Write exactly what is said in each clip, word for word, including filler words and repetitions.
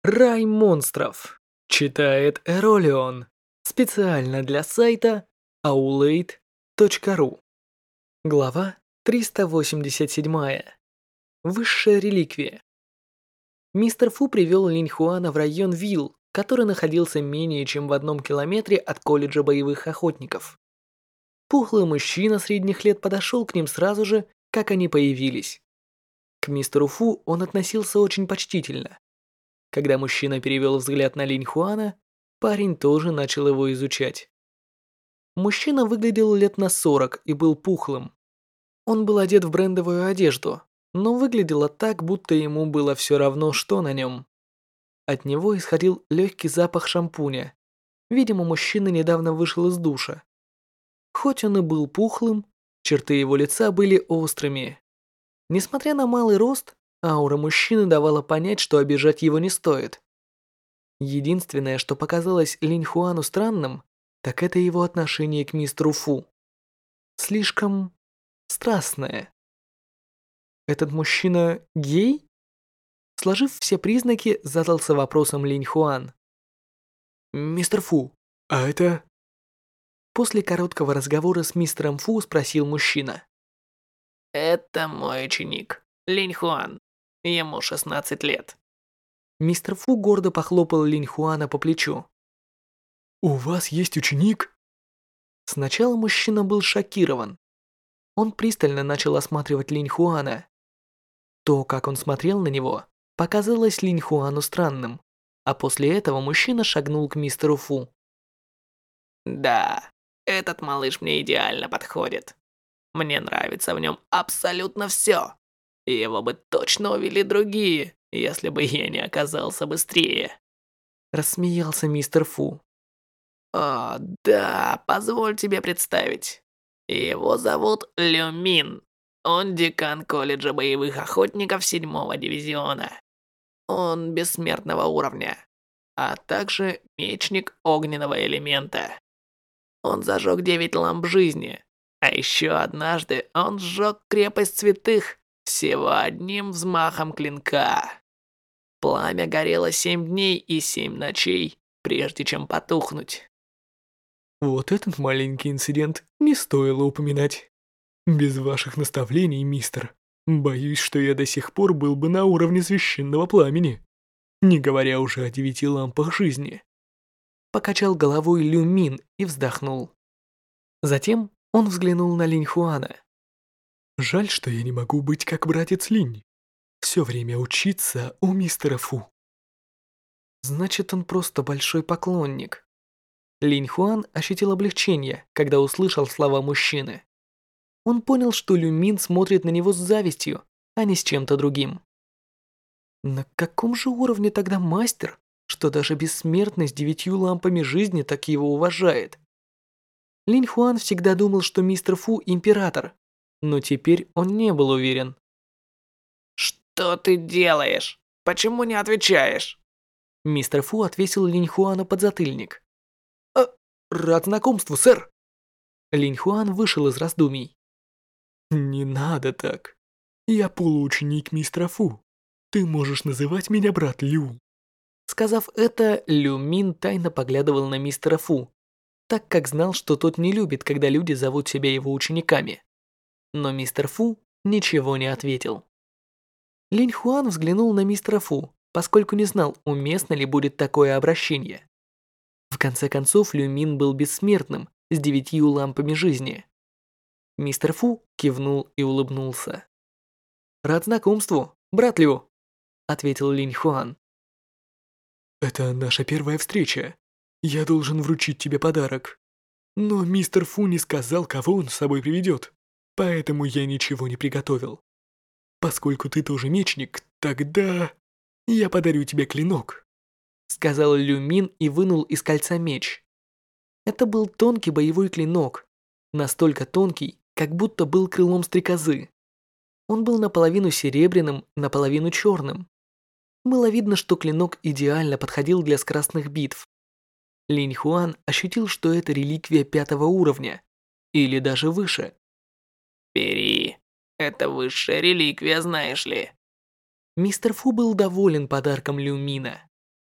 Рай монстров. Читает Эролион. Специально для сайта аулейт точка ру. Глава триста восемьдесят семь. Высшая реликвия. Мистер Фу привел Линь Хуана в район вилл, который находился менее чем в одном километре от колледжа боевых охотников. Пухлый мужчина средних лет подошел к ним сразу же, как они появились. К мистеру Фу он относился очень почтительно. Когда мужчина перевел взгляд на Линь Хуана, парень тоже начал его изучать. Мужчина выглядел лет на сорок и был пухлым. Он был одет в брендовую одежду, но выглядело так, будто ему было все равно, что на нем. От него исходил легкий запах шампуня. Видимо, мужчина недавно вышел из душа. Хоть он и был пухлым, черты его лица были острыми. Несмотря на малый рост, аура мужчины давала понять, что обижать его не стоит. Единственное, что показалось Линь Хуану странным, так это его отношение к мистеру Фу. Слишком страстное. Этот мужчина гей? Сложив все признаки, задался вопросом Линь Хуан. «Мистер Фу, а это...» После короткого разговора с мистером Фу спросил мужчина. Это мой ученик, Линь Хуан. Ему шестнадцать лет. Мистер Фу гордо похлопал Линь Хуана по плечу. «У вас есть ученик?» Сначала мужчина был шокирован. Он пристально начал осматривать Линь Хуана. То, как он смотрел на него, показалось Линь Хуану странным, а после этого мужчина шагнул к мистеру Фу. Да, этот малыш мне идеально подходит. Мне нравится в нем абсолютно все. Его бы точно увели другие, если бы я не оказался быстрее. Рассмеялся мистер Фу. О, да, позволь тебе представить. Его зовут Лю Мин. Он декан колледжа боевых охотников седьмого дивизиона. Он бессмертного уровня, а также мечник огненного элемента. Он зажег девять ламп жизни, а еще однажды он сжег крепость святых всего одним взмахом клинка. Пламя горело семь дней и семь ночей, прежде чем потухнуть. Вот этот маленький инцидент не стоило упоминать. Без ваших наставлений, мистер, боюсь, что я до сих пор был бы на уровне священного пламени, не говоря уже о девяти лампах жизни. Покачал головой Лю Мин и вздохнул. Затем он взглянул на Линь Хуана. Жаль, что я не могу быть как братец Линь. Все время учиться у мистера Фу. Значит, он просто большой поклонник. Линь Хуан ощутил облегчение, когда услышал слова мужчины. Он понял, что Лю Мин смотрит на него с завистью, а не с чем-то другим. На каком же уровне тогда мастер, что даже бессмертный с девятью лампами жизни так его уважает? Линь Хуан всегда думал, что мистер Фу император, но теперь он не был уверен. «Что ты делаешь? Почему не отвечаешь?» Мистер Фу отвесил Линь Хуану подзатыльник. «А, рад знакомству, сэр!» Линь Хуан вышел из раздумий. «Не надо так. Я полуученик мистера Фу. Ты можешь называть меня брат Лю». Сказав это, Лю Мин тайно поглядывал на мистера Фу, так как знал, что тот не любит, когда люди зовут себя его учениками. Но мистер Фу ничего не ответил. Линь Хуан взглянул на мистера Фу, поскольку не знал, уместно ли будет такое обращение. В конце концов, Лю Мин был бессмертным с девятью лампами жизни. Мистер Фу кивнул и улыбнулся. «Рад знакомству, брат Лю», — ответил Линь Хуан. «Это наша первая встреча. Я должен вручить тебе подарок. Но мистер Фу не сказал, кого он с собой приведет, поэтому я ничего не приготовил. Поскольку ты тоже мечник, тогда я подарю тебе клинок», — сказал Лю Мин и вынул из кольца меч. Это был тонкий боевой клинок, настолько тонкий, как будто был крылом стрекозы. Он был наполовину серебряным, наполовину черным. Было видно, что клинок идеально подходил для скоростных битв. Линь Хуан ощутил, что это реликвия пятого уровня, или даже выше. «Бери, это высшая реликвия, знаешь ли». Мистер Фу был доволен подарком Лю Мина.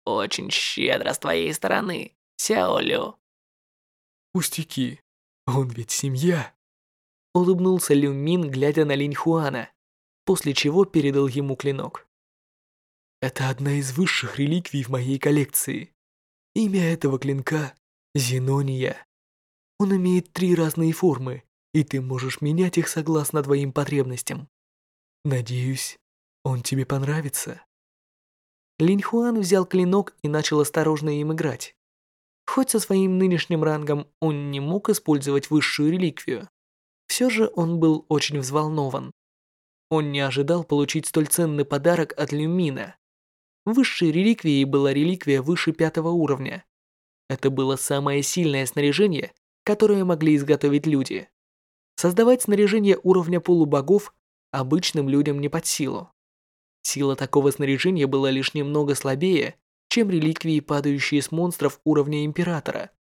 Очень щедро с твоей стороны, Сяо Лю. Пустяки, он ведь семья. Улыбнулся Лю Мин, глядя на Линь Хуана, после чего передал ему клинок. Это одна из высших реликвий в моей коллекции. Имя этого клинка – Зенония. Он имеет три разные формы, и ты можешь менять их согласно твоим потребностям. Надеюсь, он тебе понравится. Линь Хуан взял клинок и начал осторожно им играть. Хоть со своим нынешним рангом он не мог использовать высшую реликвию, все же он был очень взволнован. Он не ожидал получить столь ценный подарок от Лю Мина. Высшей реликвией была реликвия выше пятого уровня. Это было самое сильное снаряжение, которое могли изготовить люди. Создавать снаряжение уровня полубогов обычным людям не под силу. Сила такого снаряжения была лишь немного слабее, чем реликвии, падающие с монстров уровня Императора.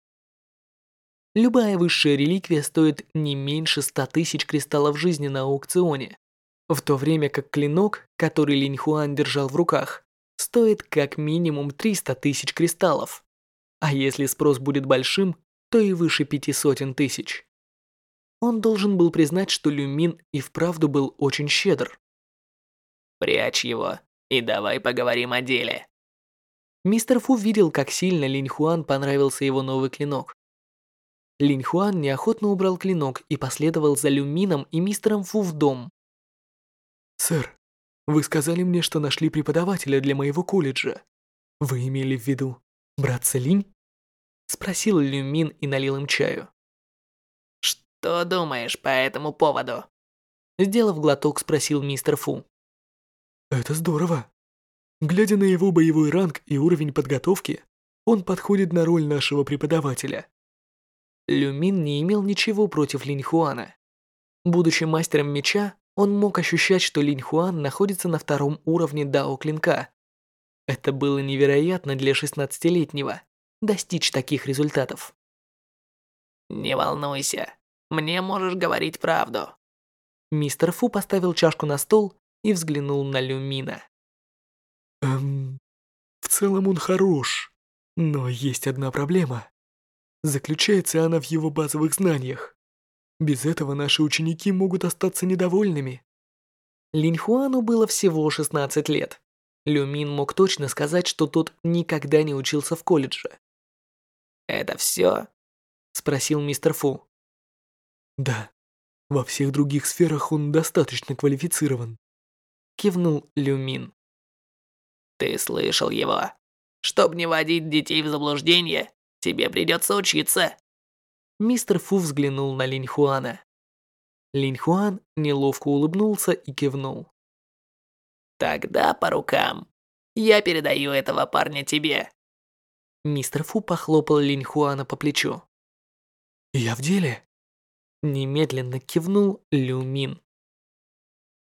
Любая высшая реликвия стоит не меньше ста тысяч кристаллов жизни на аукционе, в то время как клинок, который Линь Хуан держал в руках, стоит как минимум триста тысяч кристаллов. А если спрос будет большим, то и выше пяти сотен тысяч. Он должен был признать, что Лю Мин и вправду был очень щедр. Прячь его, и давай поговорим о деле. Мистер Фу видел, как сильно Линь Хуан понравился его новый клинок. Линь Хуан неохотно убрал клинок и последовал за Лю Мином и мистером Фу в дом. «Сэр, вы сказали мне, что нашли преподавателя для моего колледжа. Вы имели в виду братца Линь?» Спросил Лю Мин и налил им чаю. Что думаешь по этому поводу? Сделав глоток, спросил мистер Фу. Это здорово. Глядя на его боевой ранг и уровень подготовки, он подходит на роль нашего преподавателя. Лю Мин не имел ничего против Линь Хуана. Будучи мастером меча, он мог ощущать, что Линь Хуан находится на втором уровне дао клинка. Это было невероятно для шестнадцатилетнего достичь таких результатов. Не волнуйся, мне можешь говорить правду. Мистер Фу поставил чашку на стол и взглянул на Лю Мина. Эм, в целом он хорош, но есть одна проблема. Заключается она в его базовых знаниях. Без этого наши ученики могут остаться недовольными. Линь Хуану было всего шестнадцать лет. Лю Мин мог точно сказать, что тот никогда не учился в колледже. «Это все?» – спросил мистер Фу. «Да, во всех других сферах он достаточно квалифицирован», – кивнул Лю Мин. «Ты слышал его? Чтоб не вводить детей в заблуждение, тебе придется учиться». Мистер Фу взглянул на Линь Хуана. Линь Хуан неловко улыбнулся и кивнул. «Тогда по рукам. Я передаю этого парня тебе». Мистер Фу похлопал Линь Хуана по плечу. «Я в деле?» Немедленно кивнул Лю Мин.